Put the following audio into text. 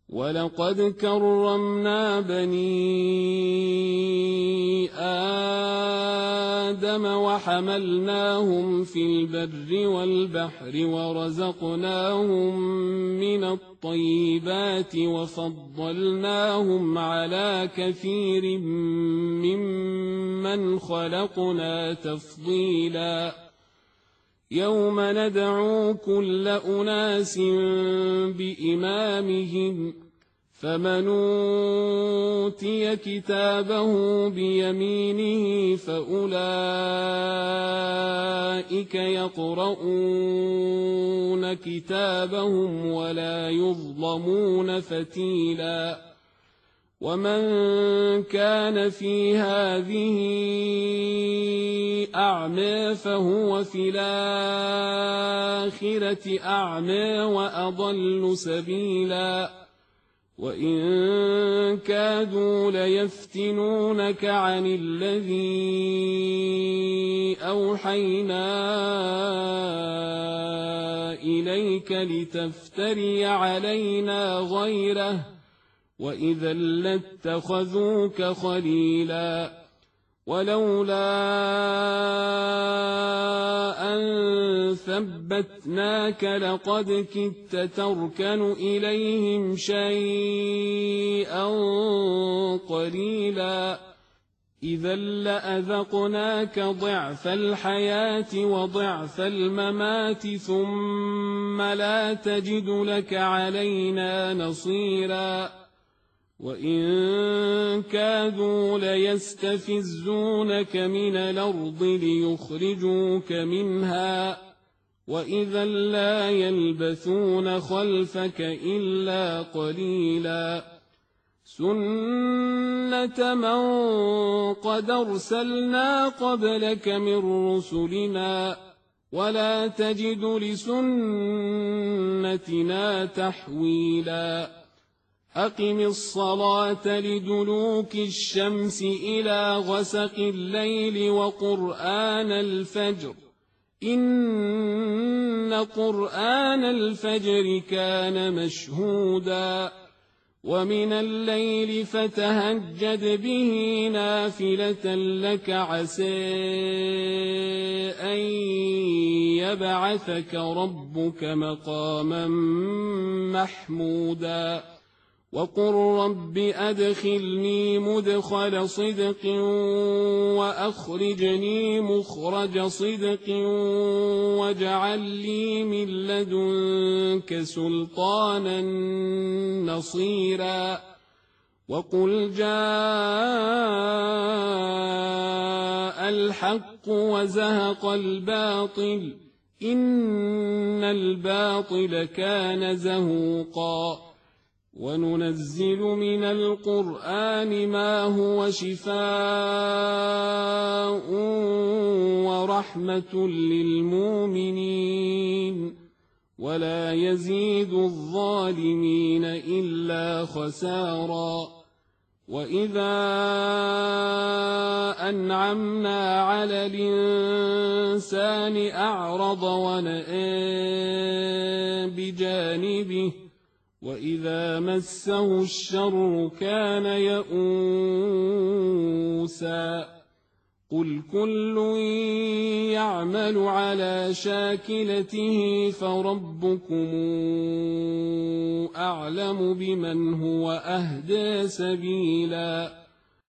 ولقد كرمنا بني آدم وحملناهم في البر والبحر ورزقناهم من الطيبات وفضلناهم على كثير ممن خلقنا تفضيلا يوم ندعو كل أناس بإمامهم فمن أوتي كتابه بيمينه فأولئك يقرؤون كتابهم ولا يظلمون فتيلا ومن كان في هذه أعمى فهو في الآخرة أعمى وأضل سبيلا وإن كادوا ليفتنونك عن الذي أوحينا إليك لتفتري علينا غيره وإذا لاتخذوك خليلا ولولا أن ثبتناك لقد كدت تركن إليهم شيئا قليلا إذا لأذقناك ضعف الحياة وضعف الممات ثم لا تجد لك علينا نصيرا وإن كادوا ليستفزونك من الأرض ليخرجوك منها وإذا لا يلبثون خلفك إلا قليلا سنة من قد أرسلنا قبلك من رسلنا ولا تجد لسنتنا تحويلا أقم الصلاة لدلوك الشمس إلى غسق الليل وقرآن الفجر إن قرآن الفجر كان مشهودا ومن الليل فتهجد به نافلة لك عسى أن يبعثك ربك مقاما محمودا وقل رب أدخلني مدخل صدق وأخرجني مخرج صدق واجعل لي من لدنك سلطانا نصيرا وقل جاء الحق وزهق الباطل إن الباطل كان زهوقا وننزل من القرآن ما هو شفاء ورحمة للمؤمنين ولا يزيد الظالمين إلا خسارا وإذا أنعمنا على الإنسان أعرض ونأى بجانبه وإذا مسه الشر كان يئوسا قل كل يعمل على شاكلته فربكم أعلم بمن هو أهدى سبيلا